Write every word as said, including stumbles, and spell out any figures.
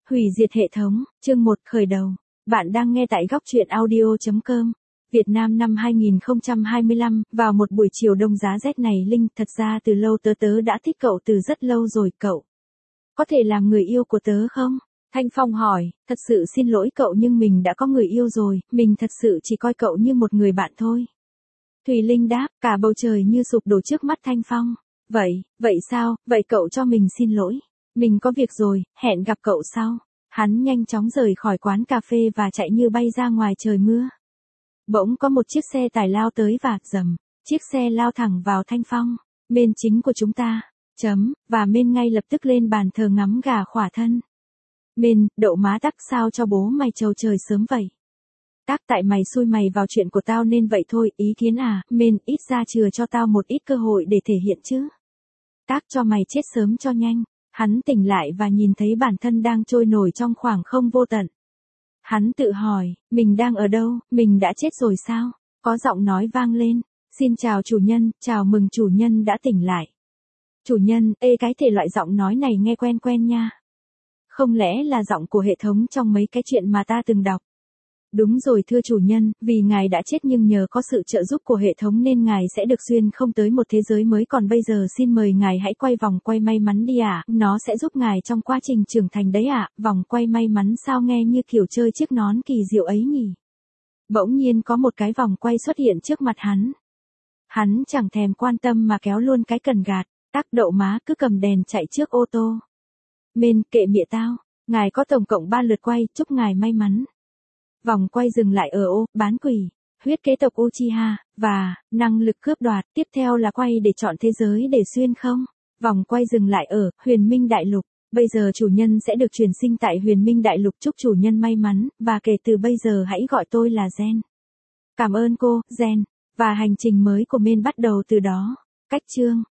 Hủy diệt hệ thống, chương một khởi đầu. Bạn đang nghe tại góc truyện audio chấm com. Việt Nam năm hai nghìn không trăm hai mươi lăm, vào một buổi chiều đông giá rét này Linh, thật ra từ lâu tớ tớ đã thích cậu từ rất lâu rồi cậu. Có thể làm người yêu của tớ không? Thanh Phong hỏi, thật sự xin lỗi cậu nhưng mình đã có người yêu rồi, mình thật sự chỉ coi cậu như một người bạn thôi. Thùy Linh đáp, cả bầu trời như sụp đổ trước mắt Thanh Phong. Vậy, vậy sao, vậy cậu cho mình xin lỗi. Mình có việc rồi, hẹn gặp cậu sau. Hắn nhanh chóng rời khỏi quán cà phê và chạy như bay ra ngoài trời mưa. Bỗng có một chiếc xe tải lao tới và dầm. Chiếc xe lao thẳng vào Thanh Phong. Mên chính của chúng ta. Chấm, và Mên ngay lập tức lên bàn thờ ngắm gà khỏa thân. Mên, đậu má tắc sao cho bố mày trầu trời sớm vậy? Tác tại mày xui mày vào chuyện của tao nên vậy thôi, ý kiến à, Mên, ít ra chừa cho tao một ít cơ hội để thể hiện chứ. Tác cho mày chết sớm cho nhanh. Hắn tỉnh lại và nhìn thấy bản thân đang trôi nổi trong khoảng không vô tận. Hắn tự hỏi, mình đang ở đâu, mình đã chết rồi sao? Có giọng nói vang lên, xin chào chủ nhân, chào mừng chủ nhân đã tỉnh lại. Chủ nhân, ê cái thể loại giọng nói này nghe quen quen nha. Không lẽ là giọng của hệ thống trong mấy cái chuyện mà ta từng đọc? Đúng rồi thưa chủ nhân, vì ngài đã chết nhưng nhờ có sự trợ giúp của hệ thống nên ngài sẽ được xuyên không tới một thế giới mới, còn bây giờ xin mời ngài hãy quay vòng quay may mắn đi ạ, à. Nó sẽ giúp ngài trong quá trình trưởng thành đấy ạ, à. Vòng quay may mắn sao nghe như kiểu chơi chiếc nón kỳ diệu ấy nhỉ. Bỗng nhiên có một cái vòng quay xuất hiện trước mặt hắn. Hắn chẳng thèm quan tâm mà kéo luôn cái cần gạt, tác đậu má cứ cầm đèn chạy trước ô tô. Mên, kệ mịa tao, ngài có tổng cộng ba lượt quay, chúc ngài may mắn. Vòng quay dừng lại ở ô, bán quỷ, huyết kế tộc Uchiha, và, năng lực cướp đoạt, tiếp theo là quay để chọn thế giới để xuyên không. Vòng quay dừng lại ở, huyền minh đại lục, bây giờ chủ nhân sẽ được truyền sinh tại huyền minh đại lục, chúc chủ nhân may mắn, và kể từ bây giờ hãy gọi tôi là Gen. Cảm ơn cô, Gen, và hành trình mới của Mên bắt đầu từ đó. Cách chương.